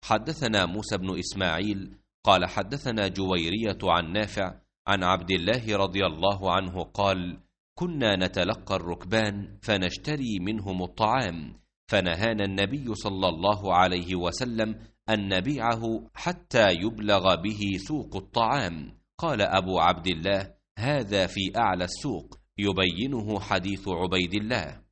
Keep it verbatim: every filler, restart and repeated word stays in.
حدثنا موسى بن إسماعيل قال حدثنا جويرية عن نافع عن عبد الله رضي الله عنه قال: كنا نتلقى الركبان فنشتري منهم الطعام، فنهانا النبي صلى الله عليه وسلم أن نبيعه حتى يبلغ به سوق الطعام. قال أبو عبد الله: هذا في أعلى السوق، يبينه حديث عبيد الله.